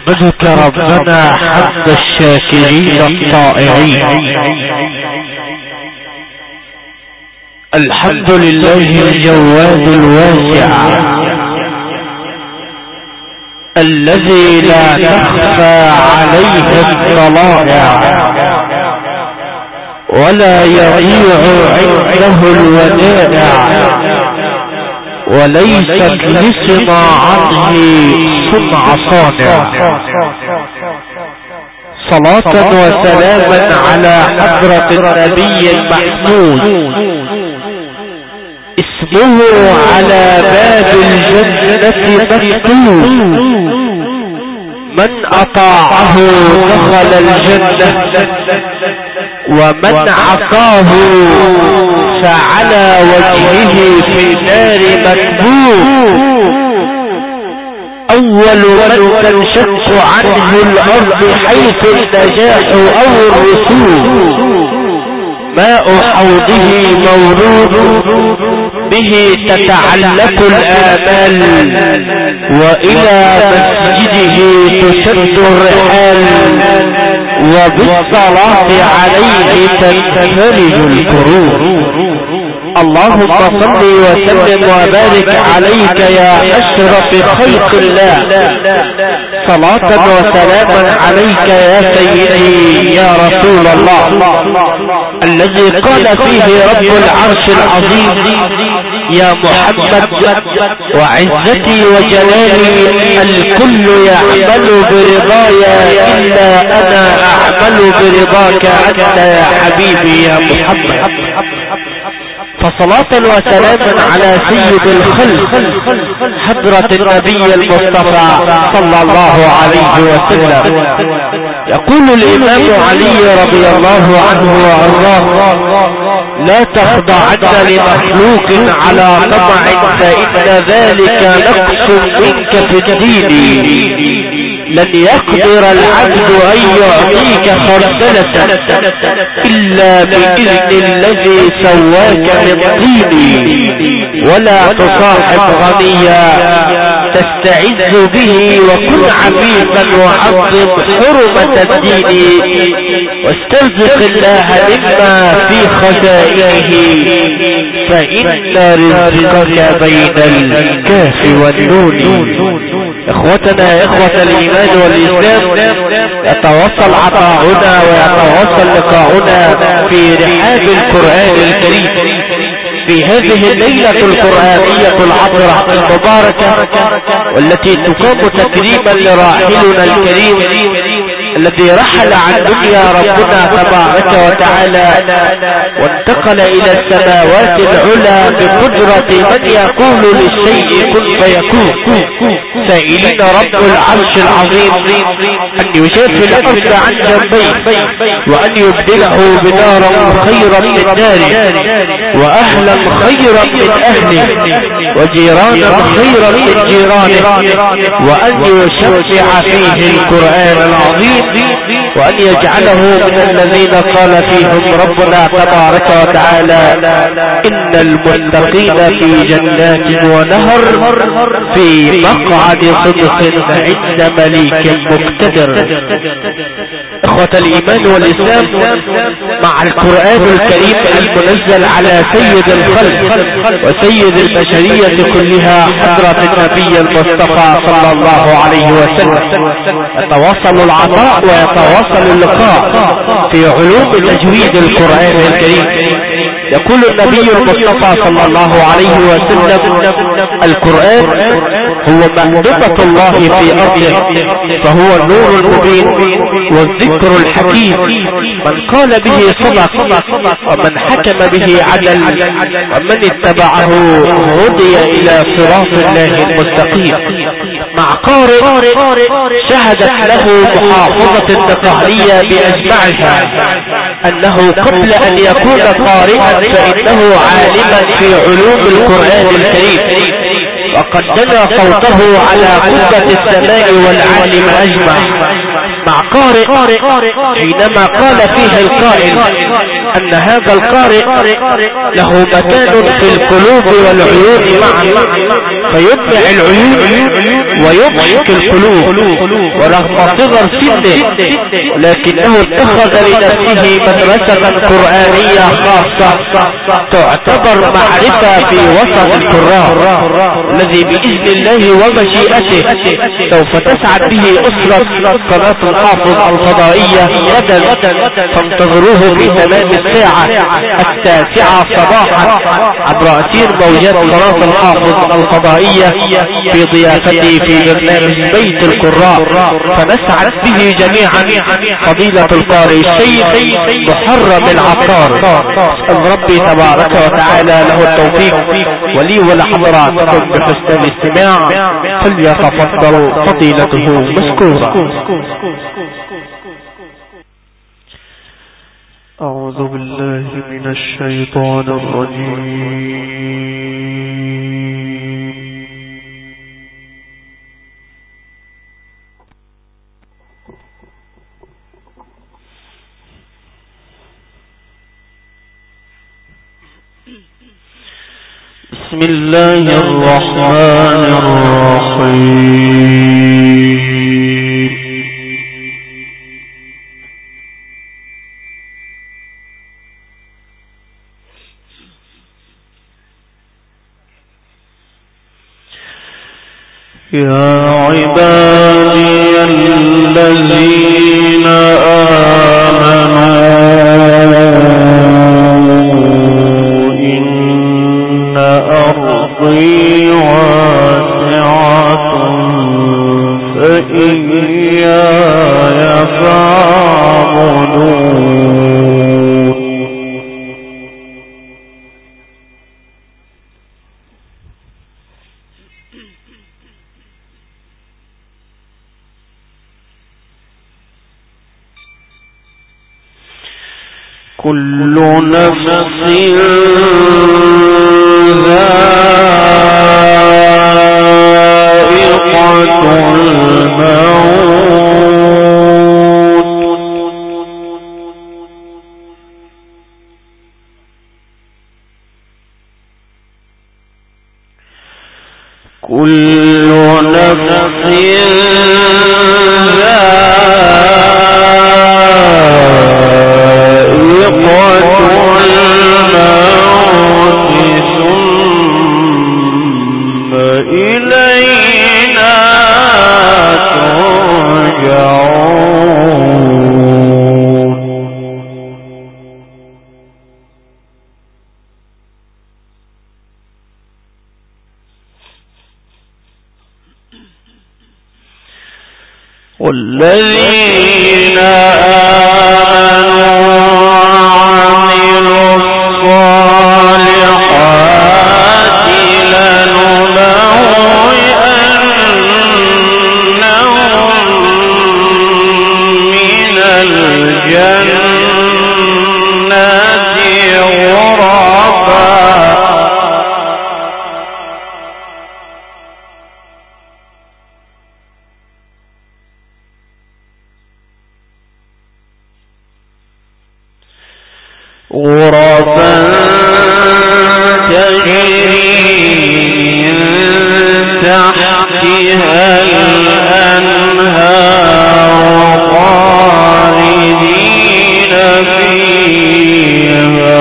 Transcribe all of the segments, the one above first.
نحمدك ربنا حمد الشاكرين الطائعين. الحمد لله الجواد الواسع الذي لا تخفى عليه الطلائع ولا يضيع عنده الودائع، وليست لصناعته صنع صانع. صلاة وسلاما على حضرة النبي المحمود، اسمه على باب الجنة مكتوب، من أطاعه دخل الجنة ومن عصاه فعلى وجهه في النار مكبوب. أول من تنشق عنه الأرض حيث النجاح أو الرسول، ماء حوضه مورود به تتعلق الآمال، وإلى مسجده تشد الرحال، وبالصلاة عليه تنفرج الكروب. اللهم صل وسلم وبارك عليك يا أشرف خلق الله، صلاة وسلاما عليك يا سيدي يا رسول الله، الذي قال فيه رب العرش العظيم: يا محمد وعزتي وجلالي الكل يعمل برضاي إلا أنا أعمل برضاك أنت يا حبيبي يا محمد. فصلاة وسلاما على سيد الخلق حضرة النبي المصطفى صلى الله عليه وسلم. يقول الإمام علي رضي الله عنه وارضاه: لا تخضعن لمخلوق على طمع فإن ذلك نقص منك في الدين. لن يقدر العبد أن يعطيك خردلة إلا بإذن الذي سواك من طين. ولا تصاحب غنيا تستعز به، وكن عفيفا وعظم حرمة الدين، واسترزق الله مما في خزائنه، فإن رزقك بين الكاف والنون. اخوتنا اخوة الايمان والاسلام، يتواصل عطاؤنا ويتواصل لقاؤنا في رحاب القرآن الكريم في هذه الليلة القرآنية العطرة المباركة، والتي تقام تكريما لراحلنا الكريم الذي رحل عن دنيا ربنا تبارك وتعالى وانتقل الى السماوات العلى بقدرة من يقول للشيء كن فيكون، سائلين رب العرش العظيم ان يشافي الارض عن جنبيه، وان يبدله بدارا خيرا من داره، واهلا خيرا من اهله، وجيرانا خيرا من جيرانه، وان يشفع فيه القرآن العظيم، وأن يجعله من الذين قال فيهم ربنا تبارك وتعالى: إن المتقين في جنات ونهر في مقعد صدق عند مليك مقتدر. اخوة الايمان والاسلام، مع القرآن الكريم المنزل على سيد الخلق وسيد البشرية كلها حضرة النبي المصطفى صلى الله عليه وسلم، يتواصل العطاء ويتواصل اللقاء في علوم تجويد القرآن الكريم. يقول النبي المصطفى صلى الله عليه وسلم: القرآن هو مهبطة الله في أرضه، فهو النور المبين والذكر الحكيم، من قال به صدق، ومن حكم به عدل، ومن اتبعه هدي إلى صراط الله المستقيم. مع قارئ شهدت له محافظة النقهلية بأجمعها أنه قبل أن يكون قارئا فإنه عالما في علوم القرآن الكريم، وقد دنا صوته على قبة السماء والعالم أجمع. مع قارئ حينما قال فيه القائل: أن هذا القارئ له مكان في القلوب والعيون معا، فيدمع العيون ويضحك القلوب، ورغم صغر سنه لكنه اتخذ لنفسه مدرسة قرآنية خاصة تعتبر معرفة في وسط القراء، الذي بإذن الله ومشيئته سوف تسعد به أسرة قناة الحافظ الفضائية غدا، فانتظروه في تمام الساعة 9 صباحا عبر أثير موجات قناة الحافظ الفضائية في ضيافتي في برنامج بيت القراء، فنسعد به جميعا فضيلة القارئ الشيخ محرم العطار. أسأل ربي تبارك وتعالى له التوفيق ولي ولحضراتكم بحسن الاستماع، فليتفضل فضيلته مشكورا. أعوذ بالله من الشيطان الرجيم. بسم الله الرحمن الرحيم. يا عبادي الذين آمنوا إن أرضي واسعة فإياي فاعبدون. كل نفس ذائقة الموت، كل نفس والذين آمنوا وعملوا الصالحات لنبوئنهم من الجنة غرفا تجري من تحتها الأنهار خالدين فيها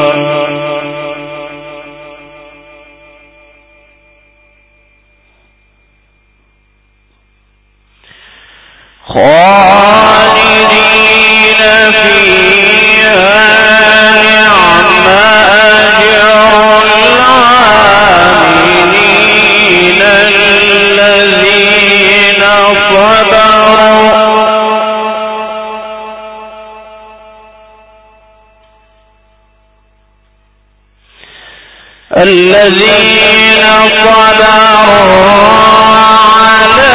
الذين صبروا على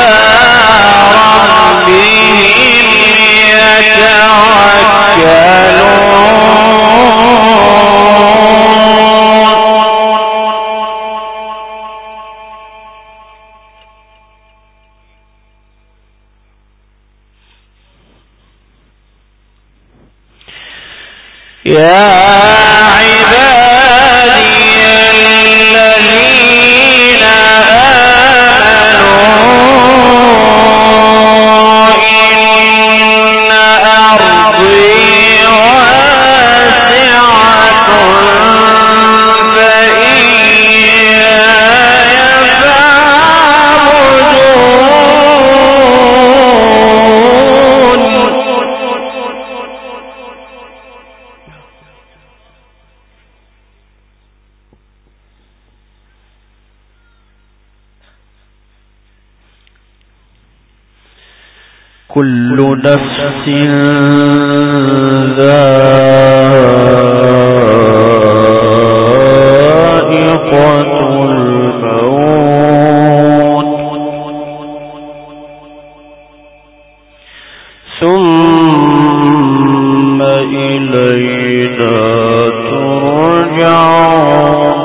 ربهم يا عبادي الذين آمنوا إن أرضي واسعة فإياي فاعبدون. كل نفس ذائقة الموت ثم إلينا ترجعون.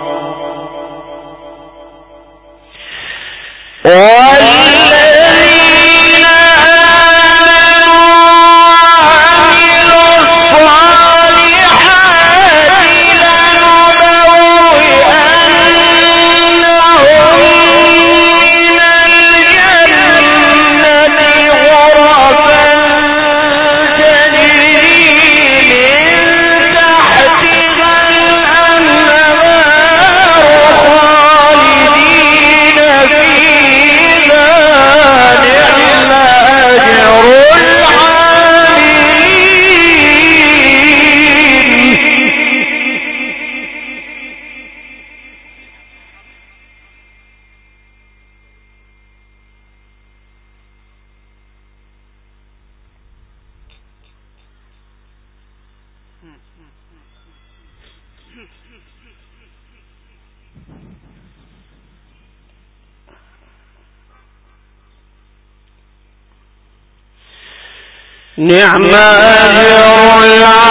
نعم أجر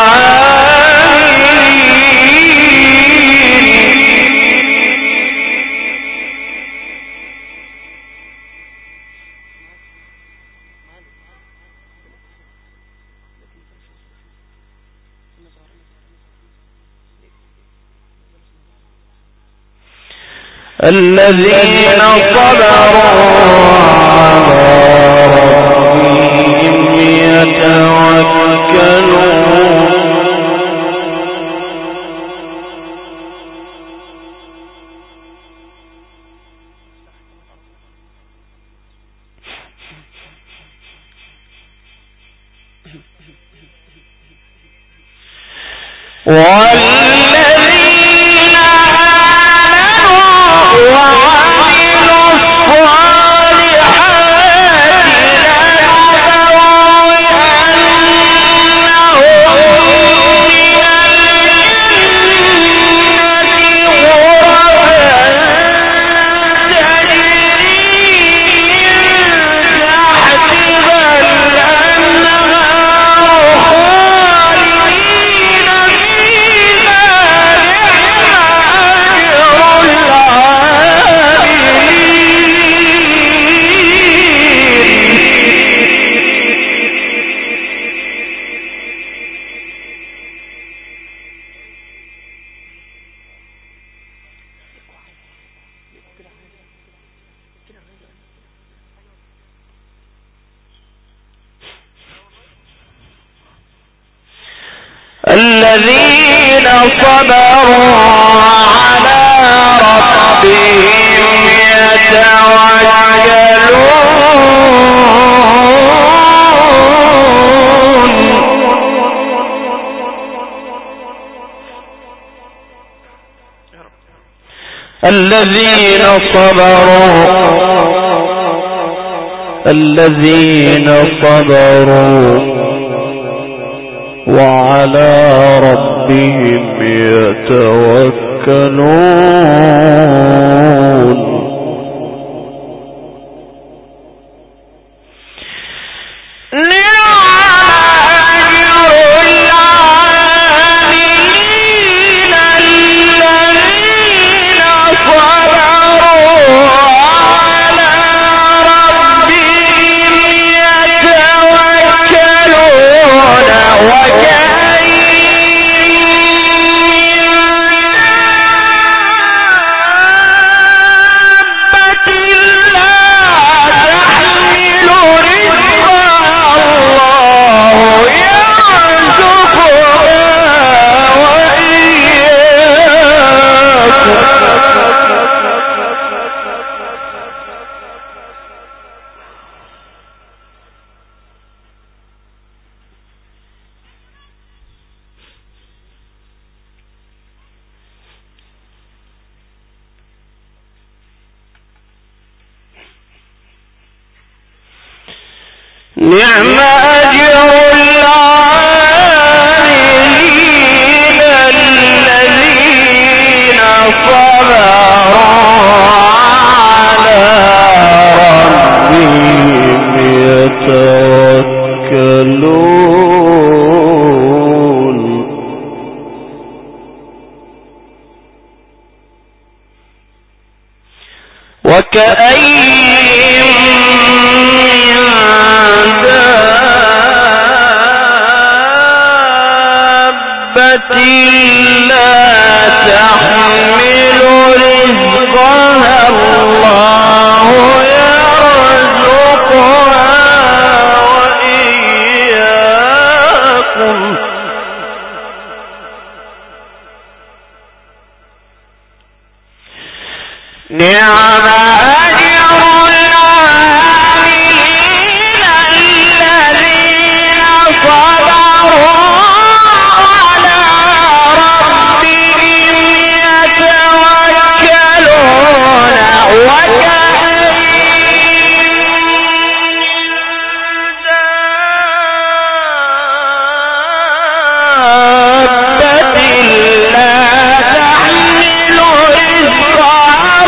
الذين صبروا على ربهم يتوكلون. والذين آمنوا وعملوا الصالحات لنبوئنهم من الجنة غرفا تجري من تحتها الأنهار خالدين فيها. الذين صبروا على ربهم يتوكلون. الذين صبروا وعلى ربهم يتوكلون. وكأين نعم أجر العاملين الذين صبروا على ربهم يتوكلون وكأين من دابة لا تحمل رزقها الله يرزقها وإياكم نعم أجر العاملين الذين صبروا على ربهم يتوكلون وكأين دابة لا تحمل رزقها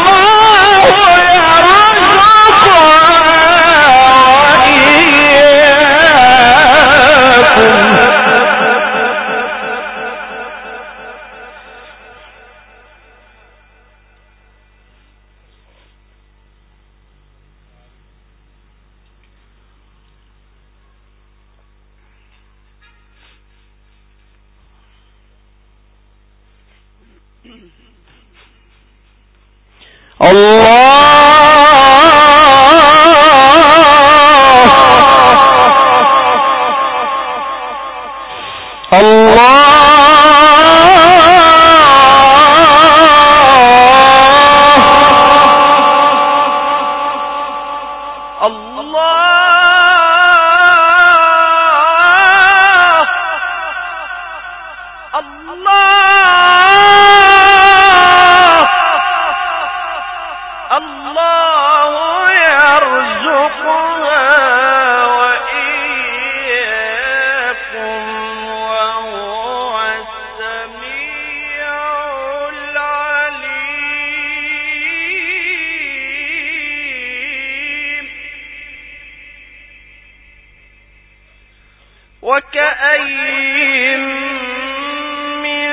وكأين من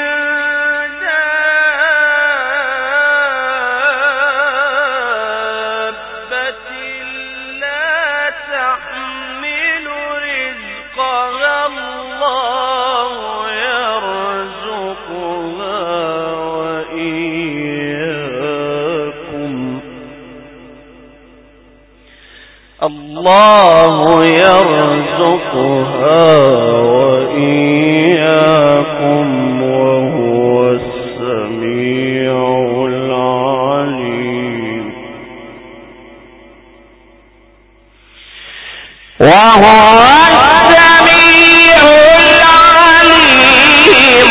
دابة لا تحمل رزقها الله يرزقها وإياكم الله يرزقها وإياكم وهو السميع العليم وهو السميع العليم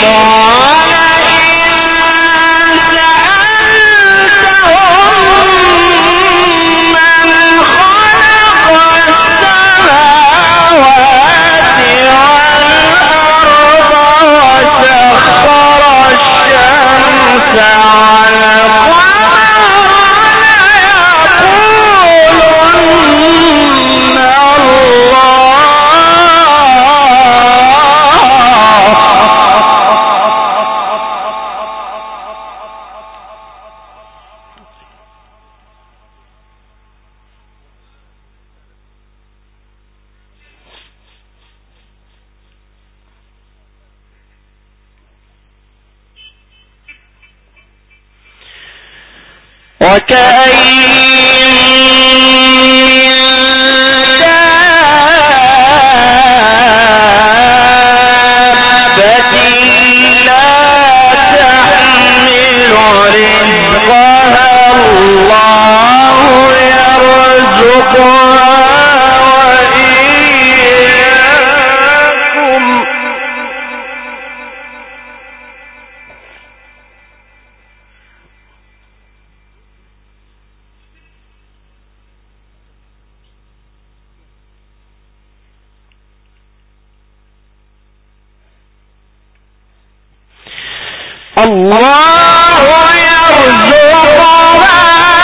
الله يرزقها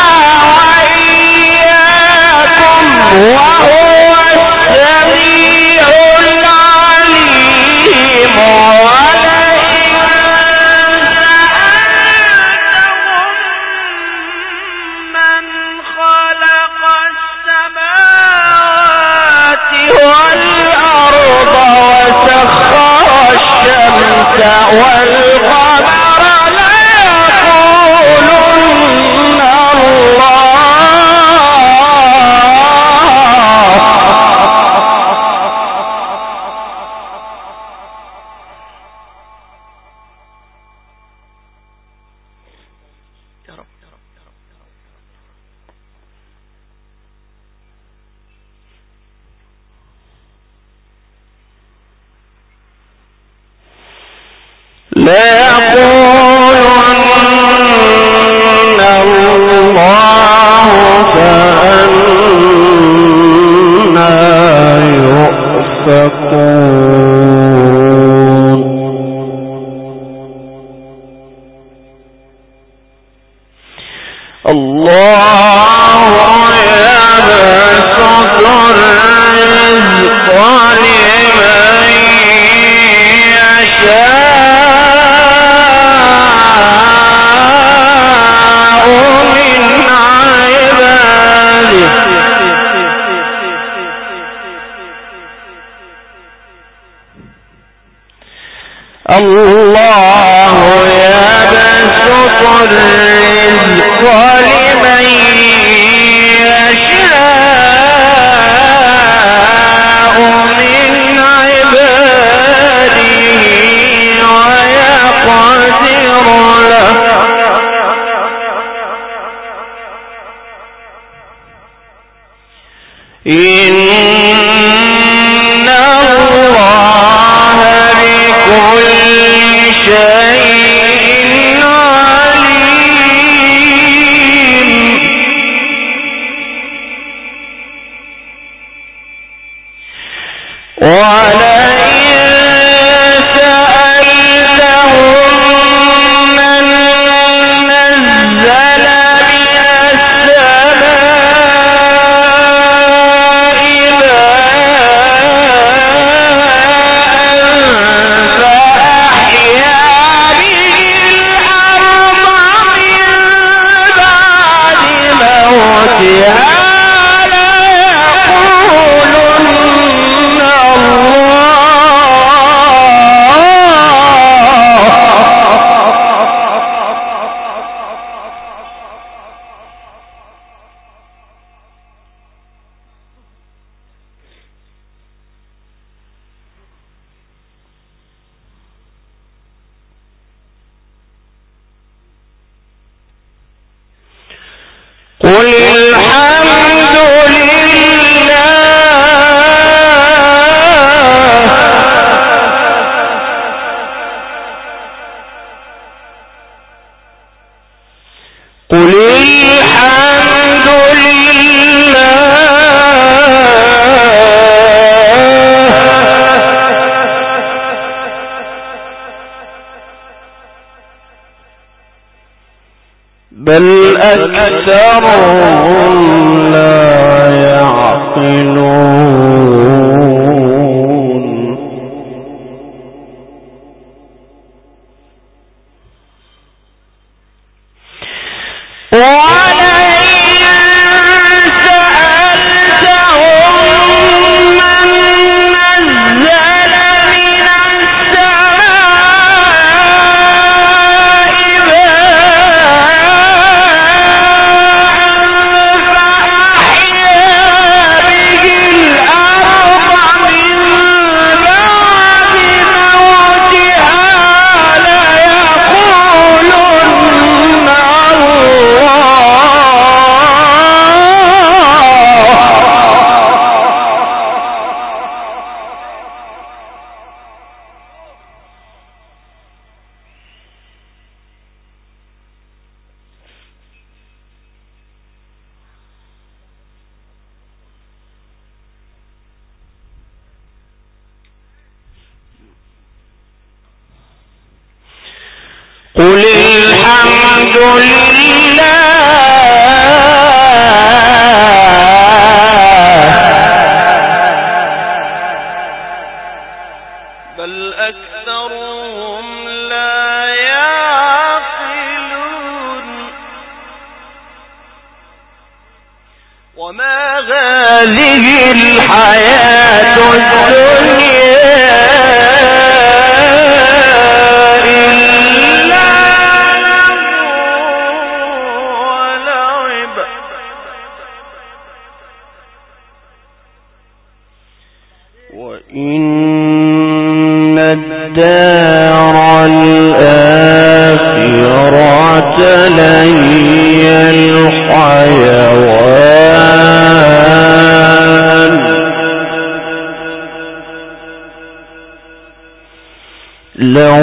وإياكم وهو السميع العليم ولئن سألتهم من خلق السماوات والأرض وسخر الشمس والقمر ليقولن الله فأنا يؤفكون الله يبسط الرزق لمن يشاء من عباده الله يبسط الرزق لمن يشاء من عباده ويقدر له إن الله بكل شيء عليم ولئن سألتهم من نزل من السماء فأحيا به الأرض من بعد موتها قل الحمد لله قل الحمد لله بل أكثرهم لا يعقلون قل الحمد لله بل أكثرهم لا يعقلون وما هذه الحياة الدنيا وإن الدار الآخرة لهي الحيوان لو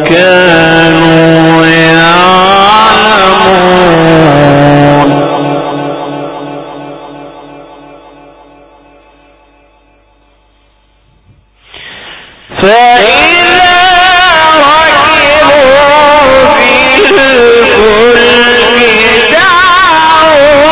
كانوا يعلمون فإذا ركبوا في الفلك دعوا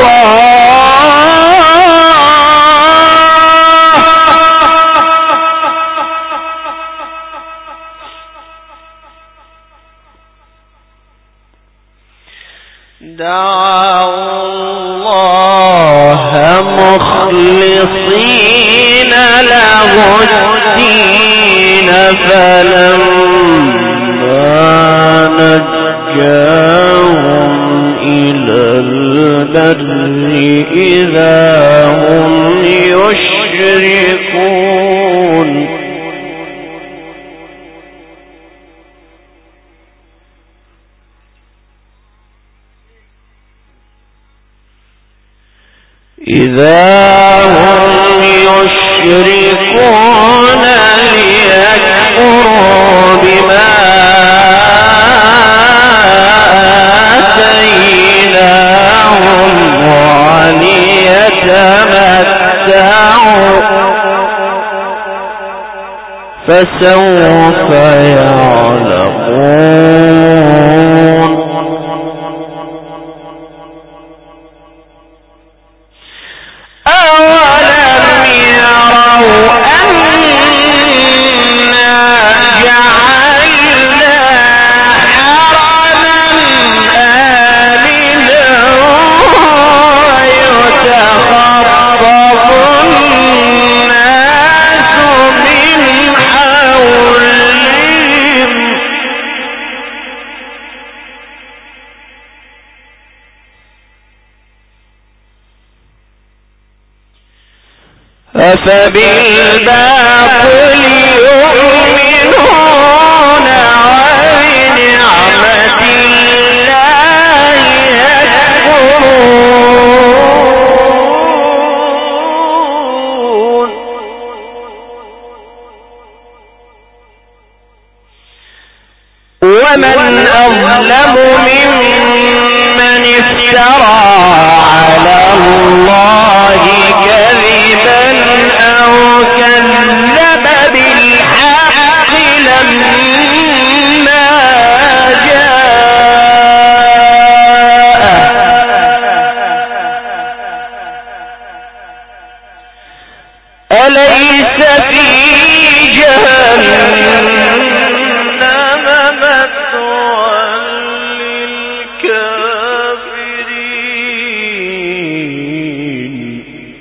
الله مخلصين له الدين فلما نجاهم إلى البر إذا هم يشركون ليكفروا بما آتيناهم وليتمتعوا فسوف يعلمون أولم يروا أنا جعلنا حرما آمنا ويتخطف الناس من حولهم أفبالباطل يؤمنون وبنعمة الله يكفرون ومن أظلم ممن افترى على الله كذبا أو كذب بالحق لما جاءه أليس في جهنم مثوى للكافرين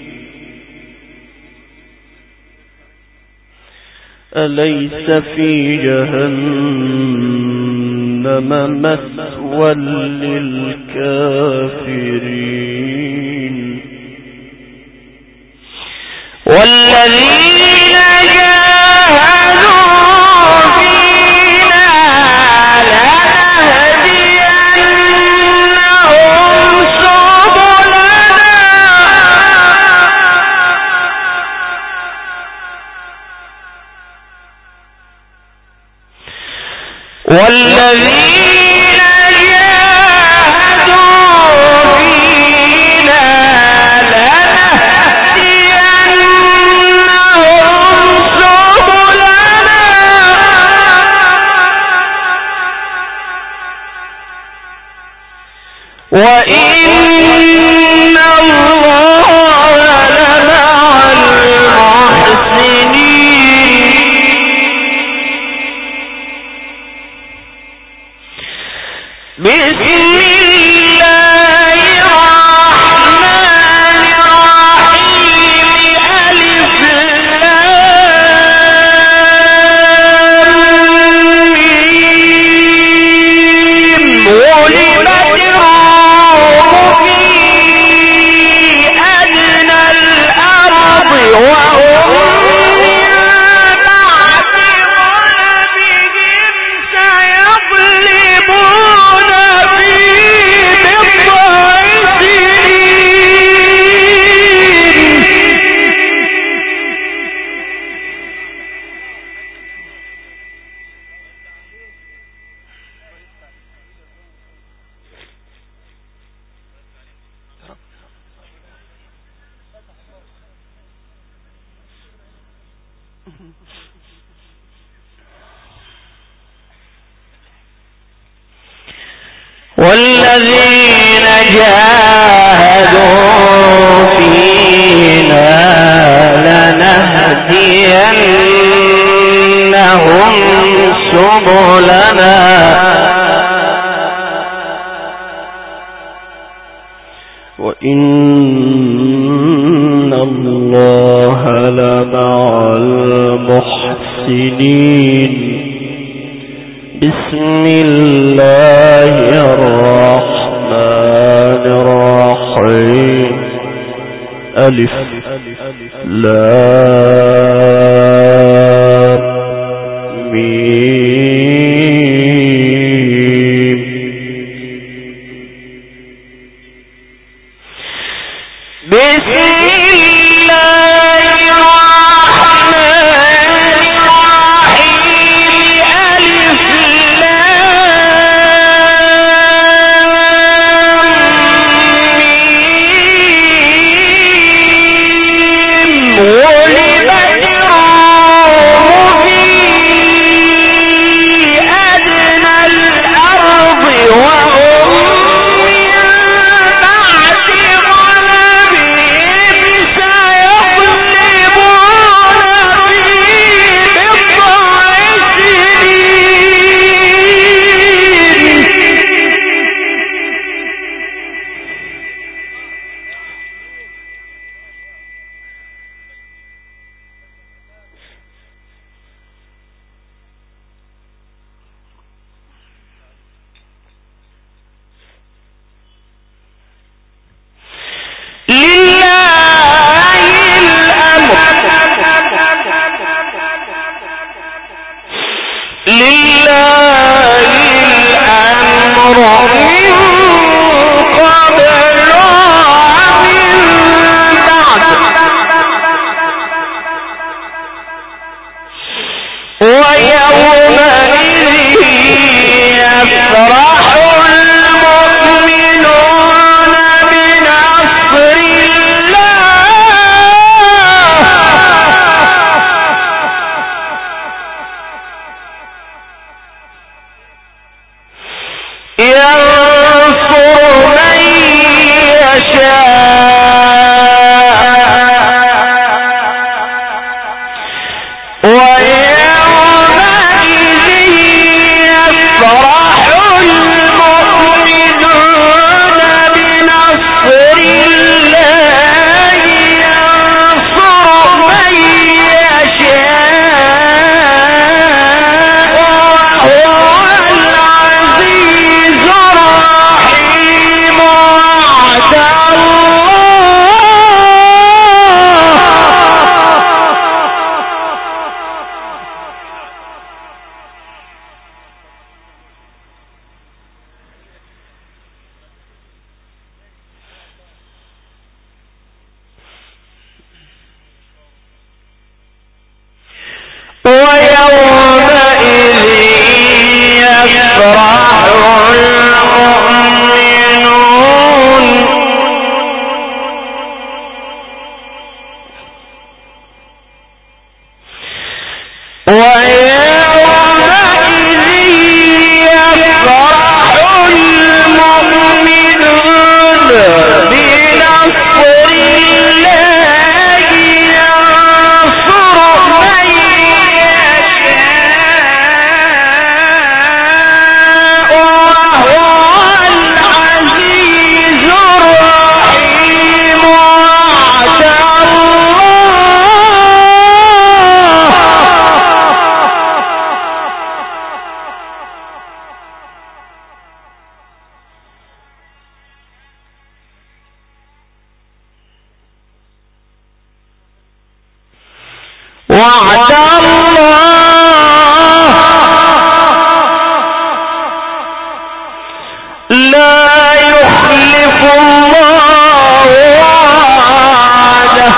أليس في جهنم مثوى للكافرين والذين جاهدوا فينا لنهدينهم سبلنا والذين جاهدوا فينا لنهدينهم سبلنا وإن الله لمع المحسنين بسم الله الرحمن الرحيم ألف لام ميم غلبت الروم في أدنى الأرض وهم من بعد غلبهم سيغلبون في بضع والذين جاهدوا فينا لنهدينهم سبلنا وإن الله لمع المحسنين بسم الله الرحمن الرحيم ألف لام ميم بسم الله الرحمن الرحيم ألف غلبت الروم في أدنى الأرض وهم من بعد غلبهم وعد الله لا يخلف الله وعده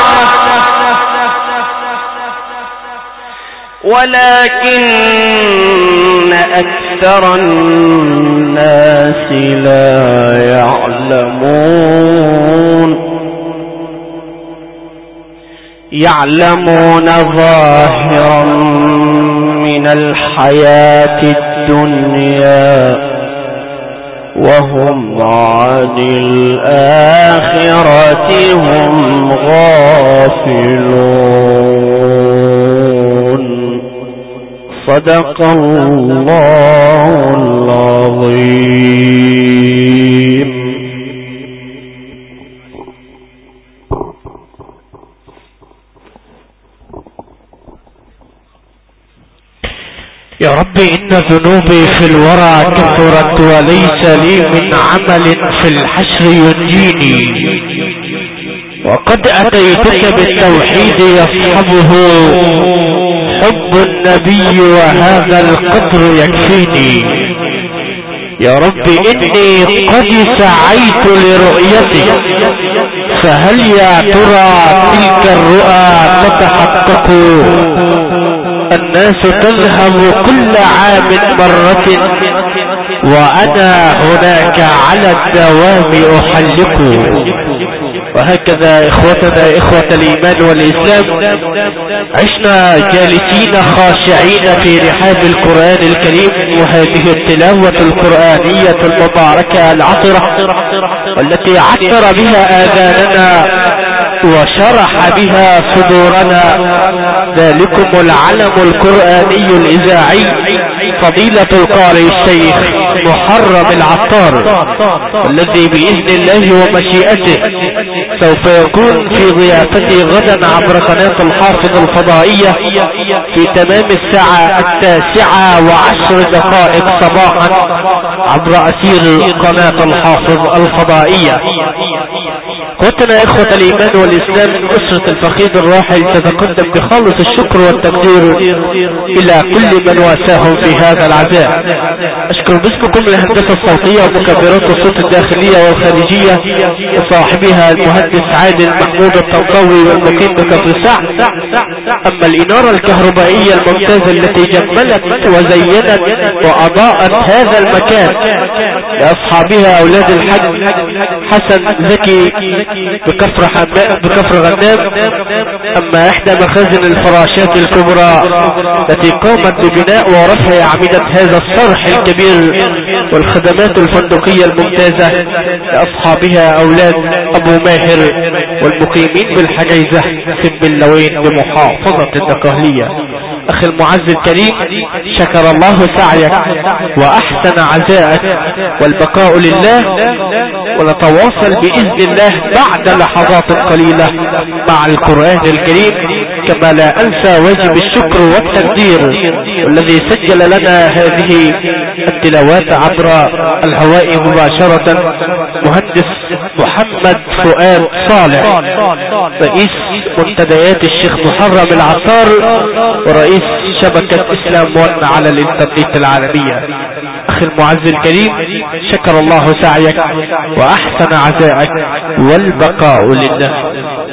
ولكن أكثر الناس لا يعلمون ظاهرا من الحياة الدنيا وهم عن الآخرة هم غافلون. صدق الله العظيم. يا رب إن ذنوبي في الورى كثرت وليس لي من عمل في الحشر ينجيني وقد أتيتك بالتوحيد يصحبه حب النبي وهذا القدر يكفيني. يا رب إني قد سعيت لرؤيتك فهل يا ترى تلك الرؤى تتحقق؟ الناس تذهب كل عام مرة وأنا هناك على الدوام أحلق. وهكذا إخوتنا إخوة الإيمان والإسلام عشنا جالسين خاشعين في رحاب القرآن الكريم وهذه التلاوة القرآنية المباركة العطرة والتي عطر بها آذاننا وشرح بها صدورنا ذلكم العلم القرآني الإذاعي فضيلة القارئ الشيخ محرم العطار الذي بإذن الله ومشيئته سوف يكون في ضيافتي غدا عبر قناة الحافظ الفضائية في تمام الساعة 9:10 صباحا عبر أثير قناة الحافظ الفضائية. اخوتنا اخوة الايمان والاسلام، اسرة الفقيد الراحل تتقدم بخالص الشكر والتقدير الى كل من واساهم في هذا العزاء. اشكر باسمكم الهندسة الصوتية ومكبرات الصوت الداخلية والخارجية وصاحبها المهندس عادل محمود الطنطاوي والمقيم بكفر سعد. اما الانارة الكهربائية الممتازة التي جملت وزينت واضاءت هذا المكان لاصحابها اولاد الحاج حسن زكي بكفر غنام. اما احدى مخازن الفراشات الكبرى التي قامت ببناء ورفع اعمدة هذا الصرح الكبير والخدمات الفندقية الممتازة لاصحابها اولاد ابو ماهر والمقيمين بالحجيزة في اللوين بمحافظة الدقهلية. اخي المعز الكريم، شكر الله سعيك واحسن عزاءك والبقاء لله، ونتواصل باذن الله بعد لحظات قليلة مع القرآن الكريم. كما لا انسى واجب الشكر والتقدير الذي سجل لنا هذه التلاوات عبر الهواء مباشرة مهندس محمد فؤاد صالح رئيس منتديات الشيخ محرم العطار ورئيس شبكة اسلام ون على الانترنت العالمية. اخي المعز الكريم، شكر الله سعيك واحسن عزاءك والبقاء لله.